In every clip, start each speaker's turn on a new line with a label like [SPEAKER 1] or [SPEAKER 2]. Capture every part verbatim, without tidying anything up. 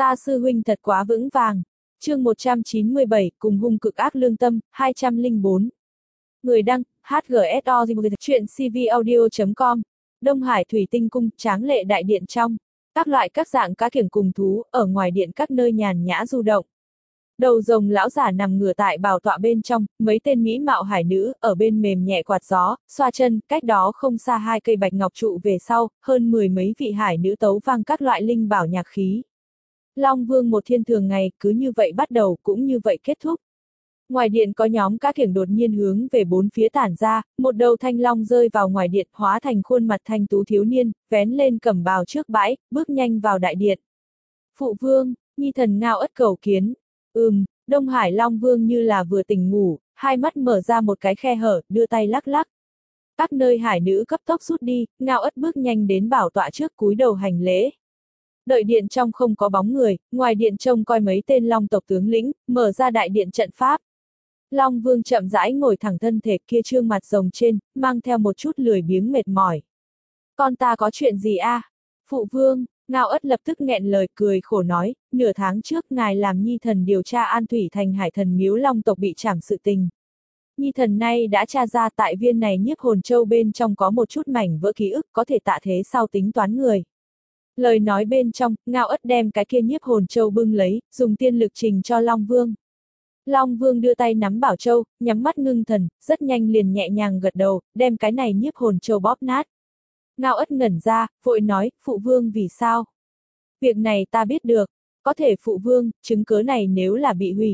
[SPEAKER 1] Ta sư huynh thật quá vững vàng. Chương một trăm chín mươi bảy, cùng hung cực ác lương tâm, hai trăm lẻ bốn. Người đăng, hát giê ét o, chuyện c v audio chấm com. Đông Hải Thủy Tinh Cung, tráng lệ đại điện trong. Các loại các dạng cá kiểng cùng thú, ở ngoài điện các nơi nhàn nhã du động. Đầu rồng lão giả nằm ngửa tại bảo tọa bên trong, mấy tên mỹ mạo hải nữ, ở bên mềm nhẹ quạt gió, xoa chân, cách đó không xa hai cây bạch ngọc trụ về sau, hơn mười mấy vị hải nữ tấu vang các loại linh bảo nhạc khí. Long Vương một thiên thường ngày, cứ như vậy bắt đầu, cũng như vậy kết thúc. Ngoài điện có nhóm cá kiểng đột nhiên hướng về bốn phía tản ra, một đầu thanh long rơi vào ngoài điện, hóa thành khuôn mặt thanh tú thiếu niên, vén lên cẩm bào trước bãi, bước nhanh vào đại điện. Phụ vương, nhi thần ngao ất cầu kiến. Ừm, Đông Hải Long Vương như là vừa tỉnh ngủ, hai mắt mở ra một cái khe hở, đưa tay lắc lắc. Các nơi hải nữ cấp tốc rút đi, ngao ất bước nhanh đến bảo tọa trước cúi đầu hành lễ. Đợi điện trong không có bóng người, ngoài điện trông coi mấy tên long tộc tướng lĩnh, mở ra đại điện trận pháp. Long Vương chậm rãi ngồi thẳng thân thể kia trương mặt rồng trên, mang theo một chút lười biếng mệt mỏi. Con ta có chuyện gì a? À? Phụ vương, Ngao ất lập tức nghẹn lời cười khổ nói, nửa tháng trước ngài làm nhi thần điều tra An Thủy Thành hải thần miếu long tộc bị trảm sự tình. Nhi thần nay đã tra ra tại viên này nhiếp hồn châu bên trong có một chút mảnh vỡ ký ức có thể tạ thế sau tính toán người. Lời nói bên trong, Ngao ất đem cái kia nhiếp hồn châu bưng lấy, dùng tiên lực trình cho Long Vương. Long Vương đưa tay nắm bảo châu, nhắm mắt ngưng thần, rất nhanh liền nhẹ nhàng gật đầu, đem cái này nhiếp hồn châu bóp nát. Ngao ất ngẩn ra, vội nói, phụ vương vì sao? Việc này ta biết được, có thể phụ vương, chứng cớ này nếu là bị hủy.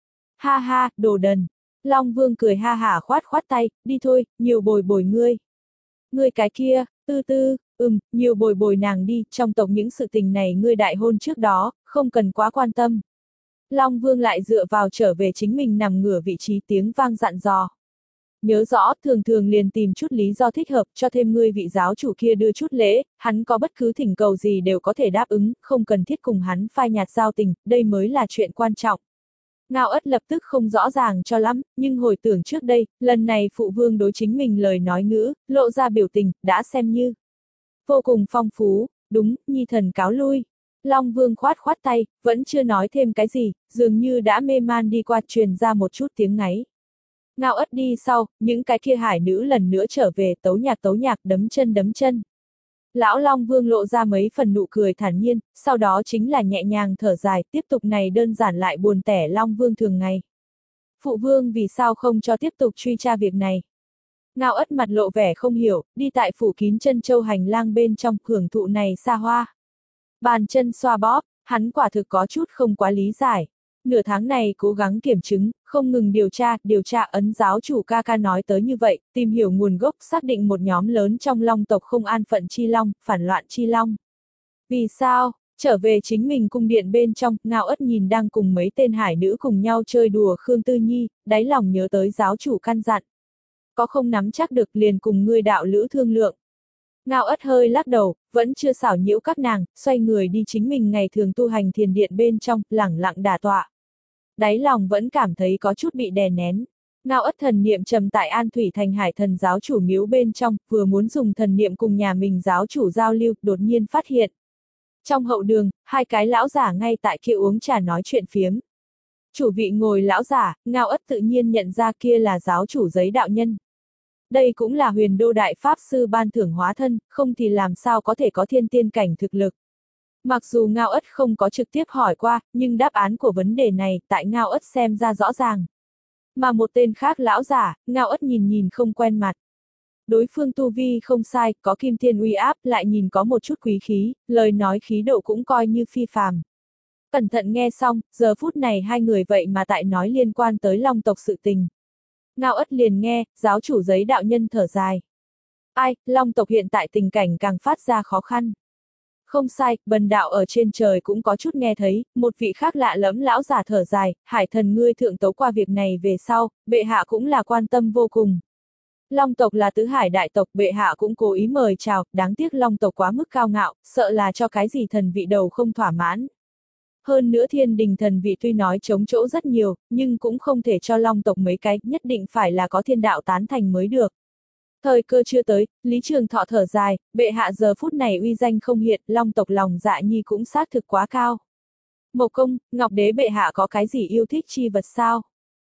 [SPEAKER 1] Ha ha, đồ đần. Long Vương cười ha hả khoát khoát tay, đi thôi, nhiều bồi bồi ngươi. Ngươi cái kia, tư tư, ừm, nhiều bồi bồi nàng đi, trong tộc những sự tình này ngươi đại hôn trước đó, không cần quá quan tâm. Long Vương lại dựa vào trở về chính mình nằm ngửa vị trí tiếng vang dặn dò. Nhớ rõ, thường thường liền tìm chút lý do thích hợp, cho thêm ngươi vị giáo chủ kia đưa chút lễ, hắn có bất cứ thỉnh cầu gì đều có thể đáp ứng, không cần thiết cùng hắn phai nhạt giao tình, đây mới là chuyện quan trọng. Ngao ất lập tức không rõ ràng cho lắm, nhưng hồi tưởng trước đây, lần này phụ vương đối chính mình lời nói ngữ, lộ ra biểu tình, đã xem như vô cùng phong phú, đúng, nhi thần cáo lui. Long Vương khoát khoát tay, vẫn chưa nói thêm cái gì, dường như đã mê man đi qua truyền ra một chút tiếng ngáy. Ngao ất đi sau, những cái kia hải nữ lần nữa trở về tấu nhạc tấu nhạc đấm chân đấm chân. Lão Long Vương lộ ra mấy phần nụ cười thản nhiên, sau đó chính là nhẹ nhàng thở dài, tiếp tục này đơn giản lại buồn tẻ Long Vương thường ngày. Phụ vương vì sao không cho tiếp tục truy tra việc này? Ngao ất mặt lộ vẻ không hiểu, đi tại phủ kín chân châu hành lang bên trong, hưởng thụ này xa hoa. Bàn chân xoa bóp, hắn quả thực có chút không quá lý giải. Nửa tháng này cố gắng kiểm chứng, không ngừng điều tra, điều tra ấn giáo chủ ca ca nói tới như vậy, tìm hiểu nguồn gốc, xác định một nhóm lớn trong long tộc không an phận chi long, phản loạn chi long. Vì sao? Trở về chính mình cung điện bên trong, Ngao ất nhìn đang cùng mấy tên hải nữ cùng nhau chơi đùa Khương Tư Nhi, đáy lòng nhớ tới giáo chủ căn dặn. Có không nắm chắc được liền cùng ngươi đạo lữ thương lượng. Ngao ất hơi lắc đầu, vẫn chưa xảo nhiễu các nàng, xoay người đi chính mình ngày thường tu hành thiền điện bên trong, lẳng lặng đả tọa. Đáy lòng vẫn cảm thấy có chút bị đè nén. Ngao ất thần niệm trầm tại An Thủy Thành hải thần giáo chủ miếu bên trong, vừa muốn dùng thần niệm cùng nhà mình giáo chủ giao lưu, đột nhiên phát hiện. Trong hậu đường, hai cái lão giả ngay tại kia uống trà nói chuyện phiếm. Chủ vị ngồi lão giả, Ngao ất tự nhiên nhận ra kia là giáo chủ Giấy đạo nhân. Đây cũng là huyền đô đại pháp sư ban thưởng hóa thân, không thì làm sao có thể có thiên tiên cảnh thực lực. Mặc dù Ngao ất không có trực tiếp hỏi qua, nhưng đáp án của vấn đề này tại Ngao ất xem ra rõ ràng. Mà một tên khác lão giả, Ngao ất nhìn nhìn không quen mặt. Đối phương tu vi không sai, có kim thiên uy áp, lại nhìn có một chút quý khí, lời nói khí độ cũng coi như phi phàm. Cẩn thận nghe xong, giờ phút này hai người vậy mà tại nói liên quan tới long tộc sự tình. Ngao ất liền nghe, giáo chủ Giấy đạo nhân thở dài. Ai, long tộc hiện tại tình cảnh càng phát ra khó khăn. Không sai, bần đạo ở trên trời cũng có chút nghe thấy, một vị khác lạ lẫm lão giả thở dài, hải thần ngươi thượng tấu qua việc này về sau, bệ hạ cũng là quan tâm vô cùng. Long tộc là tứ hải đại tộc, bệ hạ cũng cố ý mời chào, đáng tiếc long tộc quá mức cao ngạo, sợ là cho cái gì thần vị đầu không thỏa mãn. Hơn nữa thiên đình thần vị tuy nói chống chỗ rất nhiều, nhưng cũng không thể cho long tộc mấy cái, nhất định phải là có thiên đạo tán thành mới được. Thời cơ chưa tới, Lý Trường Thọ thở dài, bệ hạ giờ phút này uy danh không hiện, long tộc lòng dạ nhi cũng xác thực quá cao. Mộc Công, Ngọc Đế bệ hạ có cái gì yêu thích chi vật sao?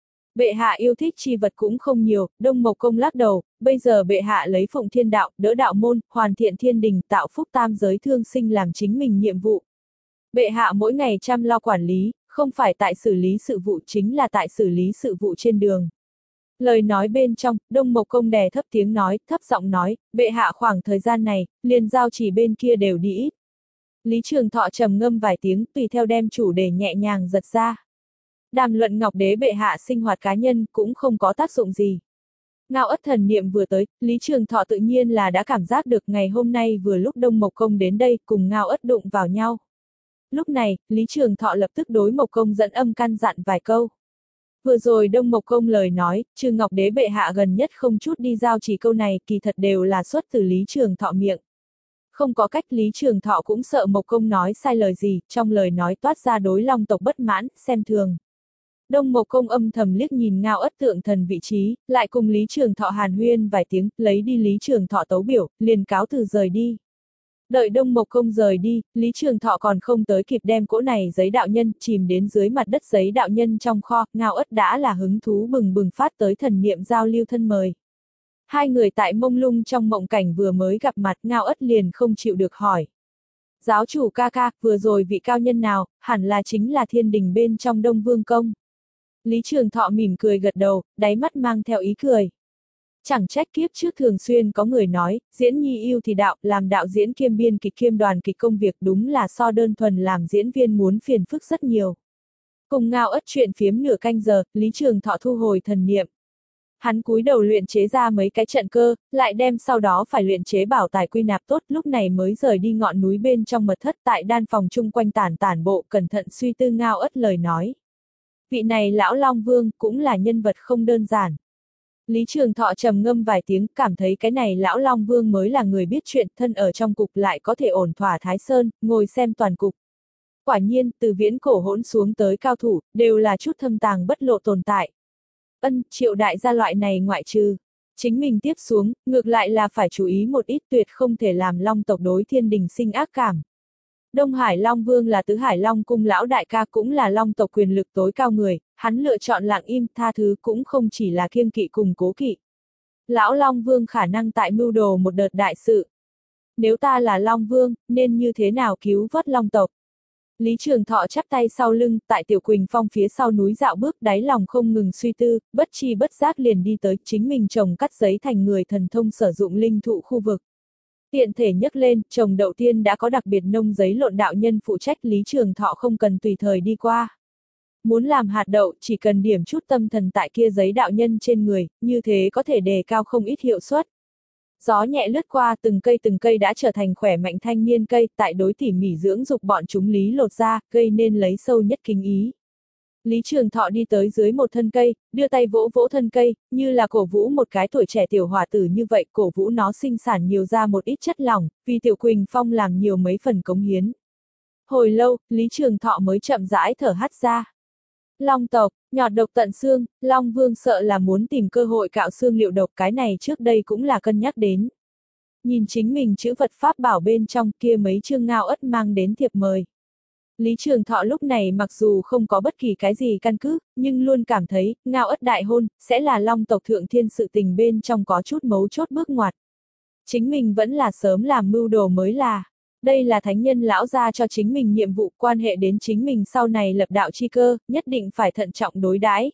[SPEAKER 1] Bệ hạ yêu thích chi vật cũng không nhiều, Đông Mộc Công lắc đầu, bây giờ bệ hạ lấy phụng thiên đạo, đỡ đạo môn, hoàn thiện thiên đình, tạo phúc tam giới thương sinh làm chính mình nhiệm vụ. Bệ hạ mỗi ngày chăm lo quản lý, không phải tại xử lý sự vụ chính là tại xử lý sự vụ trên đường. Lời nói bên trong, Đông Mộc Công đè thấp tiếng nói, thấp giọng nói, bệ hạ khoảng thời gian này, liền giao chỉ bên kia đều đi ít. Lý Trường Thọ trầm ngâm vài tiếng, tùy theo đem chủ đề nhẹ nhàng giật ra. Đàm luận Ngọc Đế bệ hạ sinh hoạt cá nhân cũng không có tác dụng gì. Ngao Ất thần niệm vừa tới, Lý Trường Thọ tự nhiên là đã cảm giác được ngày hôm nay vừa lúc Đông Mộc Công đến đây cùng Ngao Ất đụng vào nhau. Lúc này, Lý Trường Thọ lập tức đối Mộc Công dẫn âm căn dặn vài câu. Vừa rồi Đông Mộc Công lời nói, trừ Ngọc Đế bệ hạ gần nhất không chút đi giao chỉ câu này kỳ thật đều là xuất từ Lý Trường Thọ miệng. Không có cách Lý Trường Thọ cũng sợ Mộc Công nói sai lời gì, trong lời nói toát ra đối Long tộc bất mãn, xem thường. Đông Mộc Công âm thầm liếc nhìn Ngao Ất tượng thần vị trí, lại cùng Lý Trường Thọ hàn huyên vài tiếng, lấy đi Lý Trường Thọ tấu biểu, liền cáo từ rời đi. Đợi Đông Mộc Công rời đi, Lý Trường Thọ còn không tới kịp đem cỗ này giấy đạo nhân chìm đến dưới mặt đất giấy đạo nhân trong kho, Ngao Ất đã là hứng thú bừng bừng phát tới thần niệm giao lưu thân mời. Hai người tại mông lung trong mộng cảnh vừa mới gặp mặt, Ngao Ất liền không chịu được hỏi. Giáo chủ ca ca, vừa rồi vị cao nhân nào, hẳn là chính là thiên đình bên trong Đông Vương Công. Lý Trường Thọ mỉm cười gật đầu, đáy mắt mang theo ý cười. Chẳng trách kiếp trước thường xuyên có người nói, diễn nhi yêu thì đạo, làm đạo diễn kiêm biên kịch kiêm đoàn kịch công việc đúng là so đơn thuần làm diễn viên muốn phiền phức rất nhiều. Cùng Ngao Ất chuyện phiếm nửa canh giờ, Lý Trường Thọ thu hồi thần niệm. Hắn cúi đầu luyện chế ra mấy cái trận cơ, lại đem sau đó phải luyện chế bảo tài quy nạp tốt, lúc này mới rời đi ngọn núi bên trong mật thất tại đan phòng chung quanh tản tản bộ, cẩn thận suy tư Ngao Ất lời nói. Vị này lão Long Vương cũng là nhân vật không đơn giản. Lý Trường Thọ trầm ngâm vài tiếng, cảm thấy cái này lão Long Vương mới là người biết chuyện, thân ở trong cục lại có thể ổn thỏa Thái Sơn, ngồi xem toàn cục. Quả nhiên, từ viễn cổ hỗn xuống tới cao thủ, đều là chút thâm tàng bất lộ tồn tại. Ân, Triệu đại gia loại này ngoại trừ. Chính mình tiếp xuống, ngược lại là phải chú ý một ít, tuyệt không thể làm Long tộc đối thiên đình sinh ác cảm. Đông Hải Long Vương là tứ Hải Long cung lão đại ca, cũng là Long tộc quyền lực tối cao người, hắn lựa chọn lặng im tha thứ cũng không chỉ là kiêng kỵ cùng cố kỵ. Lão Long Vương khả năng tại mưu đồ một đợt đại sự. Nếu ta là Long Vương, nên như thế nào cứu vớt Long tộc? Lý Trường Thọ chắp tay sau lưng, tại Tiểu Quỳnh Phong phía sau núi dạo bước, đáy lòng không ngừng suy tư, bất chi bất giác liền đi tới chính mình trồng cắt giấy thành người thần thông sử dụng linh thụ khu vực. Tiện thể nhấc lên, trồng đậu tiên đã có đặc biệt nông giấy lộn đạo nhân phụ trách, Lý Trường Thọ không cần tùy thời đi qua. Muốn làm hạt đậu, chỉ cần điểm chút tâm thần tại kia giấy đạo nhân trên người, như thế có thể đề cao không ít hiệu suất. Gió nhẹ lướt qua, từng cây từng cây đã trở thành khỏe mạnh thanh niên cây, tại đối tỉ mỉ dưỡng dục bọn chúng lý lột ra, gây nên lấy sâu nhất kính ý. Lý Trường Thọ đi tới dưới một thân cây, đưa tay vỗ vỗ thân cây, như là cổ vũ một cái tuổi trẻ tiểu hỏa tử như vậy, cổ vũ nó sinh sản nhiều ra một ít chất lỏng, vì Tiểu Quỳnh Phong làm nhiều mấy phần cống hiến. Hồi lâu, Lý Trường Thọ mới chậm rãi thở hắt ra. Long tộc, nhọt độc tận xương, Long Vương sợ là muốn tìm cơ hội cạo xương liệu độc, cái này trước đây cũng là cân nhắc đến. Nhìn chính mình chữ vật pháp bảo bên trong kia mấy chương Ngao Ất mang đến thiệp mời. Lý Trường Thọ lúc này mặc dù không có bất kỳ cái gì căn cứ, nhưng luôn cảm thấy, Ngao Ất đại hôn, sẽ là Long tộc thượng thiên sự tình bên trong có chút mấu chốt bước ngoặt. Chính mình vẫn là sớm làm mưu đồ mới là. Đây là thánh nhân lão gia cho chính mình nhiệm vụ, quan hệ đến chính mình sau này lập đạo chi cơ, nhất định phải thận trọng đối đãi.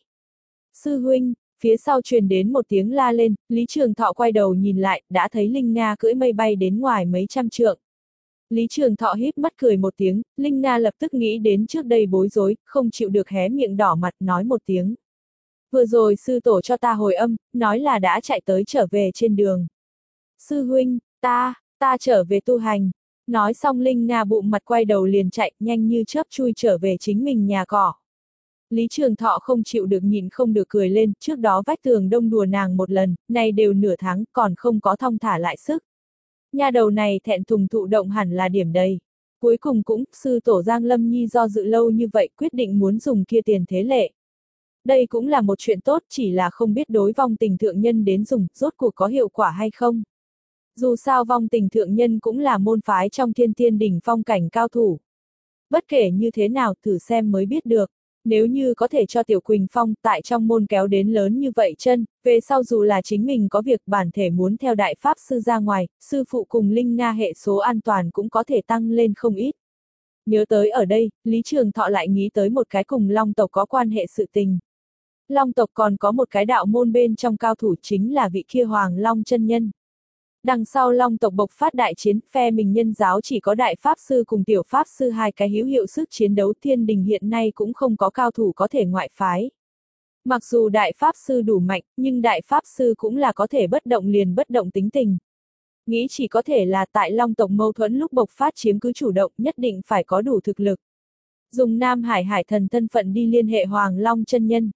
[SPEAKER 1] Sư huynh, phía sau truyền đến một tiếng la lên, Lý Trường Thọ quay đầu nhìn lại, đã thấy Linh Nga cưỡi mây bay đến ngoài mấy trăm trượng. Lý Trường Thọ híp mắt cười một tiếng, Linh Nga lập tức nghĩ đến trước đây bối rối, không chịu được hé miệng đỏ mặt nói một tiếng. Vừa rồi sư tổ cho ta hồi âm, nói là đã chạy tới trở về trên đường. Sư huynh, ta, ta trở về tu hành. Nói xong Linh Nga bụng mặt quay đầu liền chạy, nhanh như chớp chui trở về chính mình nhà cỏ. Lý Trường Thọ không chịu được nhìn không được cười lên, trước đó vách tường đông đùa nàng một lần, nay đều nửa tháng, còn không có thong thả lại sức. Nhà đầu này thẹn thùng thụ động hẳn là điểm đầy. Cuối cùng cũng, sư tổ Giang Lâm Nhi do dự lâu như vậy quyết định muốn dùng kia tiền thế lệ. Đây cũng là một chuyện tốt, chỉ là không biết đối vong tình thượng nhân đến dùng, rốt cuộc có hiệu quả hay không. Dù sao vong tình thượng nhân cũng là môn phái trong thiên tiên đỉnh phong cảnh cao thủ. Bất kể như thế nào thử xem mới biết được. Nếu như có thể cho Tiểu Quỳnh Phong tại trong môn kéo đến lớn như vậy chân, về sau dù là chính mình có việc bản thể muốn theo đại pháp sư ra ngoài, sư phụ cùng Linh Nga hệ số an toàn cũng có thể tăng lên không ít. Nhớ tới ở đây, Lý Trường Thọ lại nghĩ tới một cái cùng Long tộc có quan hệ sự tình. Long tộc còn có một cái đạo môn bên trong cao thủ chính là vị kia Hoàng Long chân nhân. Đằng sau Long tộc bộc phát đại chiến, phe mình nhân giáo chỉ có đại pháp sư cùng tiểu pháp sư hai cái hữu hiệu sức chiến đấu, thiên đình hiện nay cũng không có cao thủ có thể ngoại phái. Mặc dù đại pháp sư đủ mạnh, nhưng đại pháp sư cũng là có thể bất động liền bất động tính tình. Nghĩ chỉ có thể là tại Long tộc mâu thuẫn lúc bộc phát chiếm cứ chủ động, nhất định phải có đủ thực lực. Dùng Nam Hải Hải thần thân phận đi liên hệ Hoàng Long chân nhân.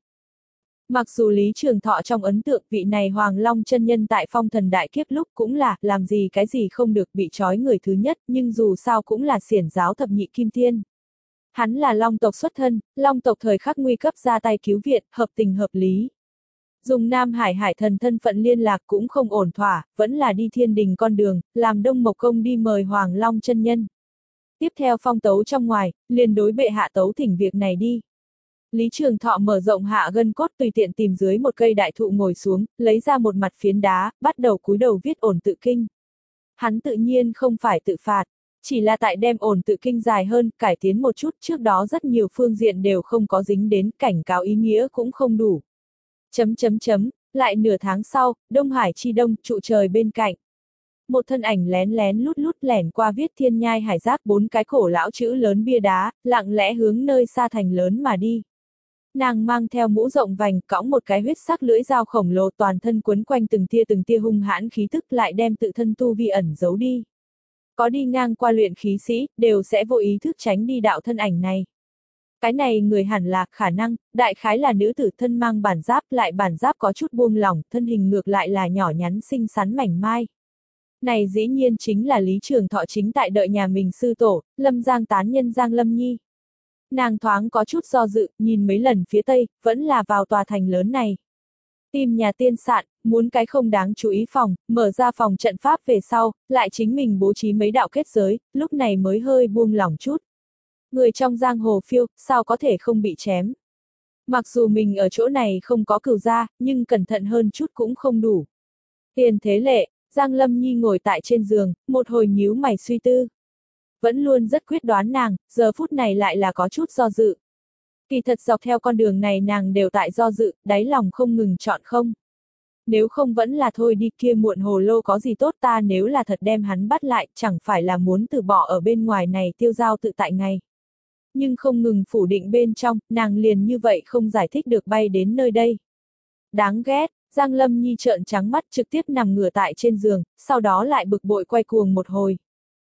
[SPEAKER 1] Mặc dù Lý Trường Thọ trong ấn tượng vị này Hoàng Long chân nhân tại phong thần đại kiếp lúc cũng là làm gì cái gì không được bị trói người thứ nhất, nhưng dù sao cũng là xiển giáo thập nhị kim tiên. Hắn là Long tộc xuất thân, Long tộc thời khắc nguy cấp ra tay cứu viện, hợp tình hợp lý. Dùng Nam Hải Hải thần thân phận liên lạc cũng không ổn thỏa, vẫn là đi thiên đình con đường, làm Đông Mộc Công đi mời Hoàng Long chân nhân. Tiếp theo phong tấu trong ngoài, liền đối bệ hạ tấu thỉnh việc này đi. Lý Trường Thọ mở rộng hạ gân cốt, tùy tiện tìm dưới một cây đại thụ ngồi xuống, lấy ra một mặt phiến đá, bắt đầu cúi đầu viết ổn tự kinh. Hắn tự nhiên không phải tự phạt, chỉ là tại đem ổn tự kinh dài hơn, cải tiến một chút, trước đó rất nhiều phương diện đều không có dính đến, cảnh cáo ý nghĩa cũng không đủ. Chấm chấm chấm, lại nửa tháng sau, Đông Hải chi đông, trụ trời bên cạnh. Một thân ảnh lén lén lút lút lẻn qua viết thiên nhai hải giác bốn cái cổ lão chữ lớn bia đá, lặng lẽ hướng nơi xa thành lớn mà đi. Nàng mang theo mũ rộng vành, cõng một cái huyết sắc lưỡi dao khổng lồ, toàn thân quấn quanh từng tia từng tia hung hãn khí tức, lại đem tự thân tu vi ẩn giấu đi. Có đi ngang qua luyện khí sĩ, đều sẽ vô ý thức tránh đi đạo thân ảnh này. Cái này người hẳn là, khả năng, đại khái là nữ tử, thân mang bản giáp, lại bản giáp có chút buông lỏng, thân hình ngược lại là nhỏ nhắn xinh xắn mảnh mai. Này dĩ nhiên chính là Lý Trường Thọ chính tại đợi nhà mình sư tổ, Lâm Giang tán nhân Giang Lâm Nhi. Nàng thoáng có chút do dự, nhìn mấy lần phía tây, vẫn là vào tòa thành lớn này. Tìm nhà tiên sạn, muốn cái không đáng chú ý phòng, mở ra phòng trận pháp về sau, lại chính mình bố trí mấy đạo kết giới, lúc này mới hơi buông lỏng chút. Người trong giang hồ phiêu, sao có thể không bị chém. Mặc dù mình ở chỗ này không có cửu gia, nhưng cẩn thận hơn chút cũng không đủ. Tiền thế lệ, Giang Lâm Nhi ngồi tại trên giường, một hồi nhíu mày suy tư. Vẫn luôn rất quyết đoán nàng, giờ phút này lại là có chút do dự. Kỳ thật dọc theo con đường này nàng đều tại do dự, đáy lòng không ngừng chọn không. Nếu không vẫn là thôi đi, kia muộn hồ lô có gì tốt, ta nếu là thật đem hắn bắt lại, chẳng phải là muốn từ bỏ ở bên ngoài này tiêu dao tự tại ngày. Nhưng không ngừng phủ định bên trong, nàng liền như vậy không giải thích được bay đến nơi đây. Đáng ghét, Giang Lâm Nhi trợn trắng mắt trực tiếp nằm ngửa tại trên giường, sau đó lại bực bội quay cuồng một hồi.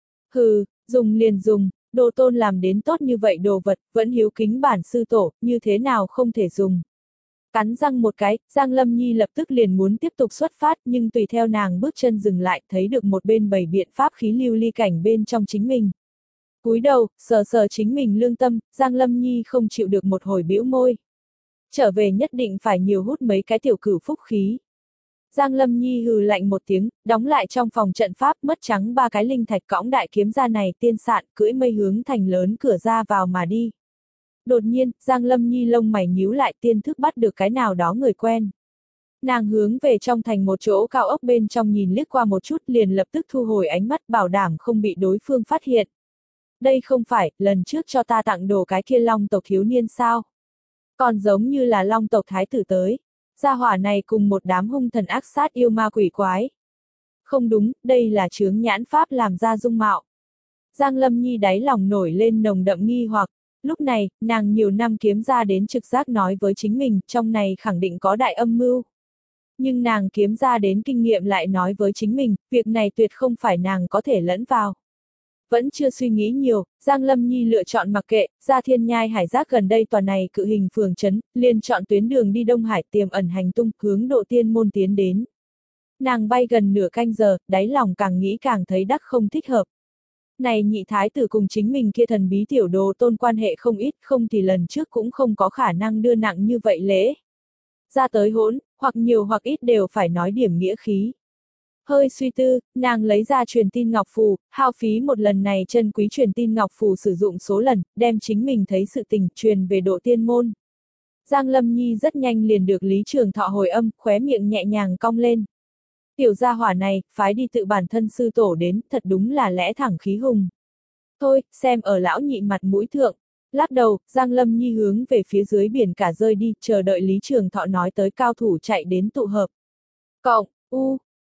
[SPEAKER 1] Hừ, dùng liền dùng, đồ tôn làm đến tốt như vậy đồ vật, vẫn hiếu kính bản sư tổ, như thế nào không thể dùng. Cắn răng một cái, Giang Lâm Nhi lập tức liền muốn tiếp tục xuất phát, nhưng tùy theo nàng bước chân dừng lại, thấy được một bên bày biện pháp khí lưu ly cảnh bên trong chính mình. Cúi đầu, sờ sờ chính mình lương tâm, Giang Lâm Nhi không chịu được một hồi bĩu môi. Trở về nhất định phải nhiều hút mấy cái tiểu cửu phúc khí. Giang Lâm Nhi hừ lạnh một tiếng, đóng lại trong phòng trận pháp, mất trắng ba cái linh thạch cõng đại kiếm ra này tiên sạn, cưỡi mây hướng thành lớn cửa ra vào mà đi. Đột nhiên, Giang Lâm Nhi lông mày nhíu lại, tiên thức bắt được cái nào đó người quen. Nàng hướng về trong thành một chỗ cao ốc bên trong nhìn liếc qua một chút, liền lập tức thu hồi ánh mắt, bảo đảm không bị đối phương phát hiện. Đây không phải, lần trước cho ta tặng đồ cái kia Long tộc thiếu niên sao? Còn giống như là Long tộc thái tử tới. Gia hỏa này cùng một đám hung thần ác sát yêu ma quỷ quái. Không đúng, đây là chướng nhãn pháp làm ra dung mạo. Giang Lâm Nhi đáy lòng nổi lên nồng đậm nghi hoặc. Lúc này, nàng nhiều năm kiếm ra đến trực giác nói với chính mình, trong này khẳng định có đại âm mưu. Nhưng nàng kiếm ra đến kinh nghiệm lại nói với chính mình, việc này tuyệt không phải nàng có thể lẫn vào. Vẫn chưa suy nghĩ nhiều, Giang Lâm Nhi lựa chọn mặc kệ, ra thiên nhai hải giác gần đây tòa này cự hình phường trấn, liền chọn tuyến đường đi Đông Hải tiềm ẩn hành tung, hướng độ tiên môn tiến đến. Nàng bay gần nửa canh giờ, đáy lòng càng nghĩ càng thấy đắc không thích hợp. Này nhị thái tử cùng chính mình kia thần bí tiểu đồ tôn quan hệ không ít, không thì lần trước cũng không có khả năng đưa nặng như vậy lễ. Ra tới hỗn, hoặc nhiều hoặc ít đều phải nói điểm nghĩa khí. Hơi suy tư, nàng lấy ra truyền tin ngọc phù, hao phí một lần này chân quý truyền tin ngọc phù sử dụng số lần, đem chính mình thấy sự tình truyền về độ tiên môn. Giang Lâm Nhi rất nhanh liền được Lý Trường Thọ hồi âm, khóe miệng nhẹ nhàng cong lên. Tiểu gia hỏa này, phái đi tự bản thân sư tổ đến, thật đúng là lẽ thẳng khí hùng. Thôi, xem ở lão nhị mặt mũi thượng. Lắc đầu, Giang Lâm Nhi hướng về phía dưới biển cả rơi đi, chờ đợi Lý Trường Thọ nói tới cao thủ chạy đến tụ hợp. Cộng, u,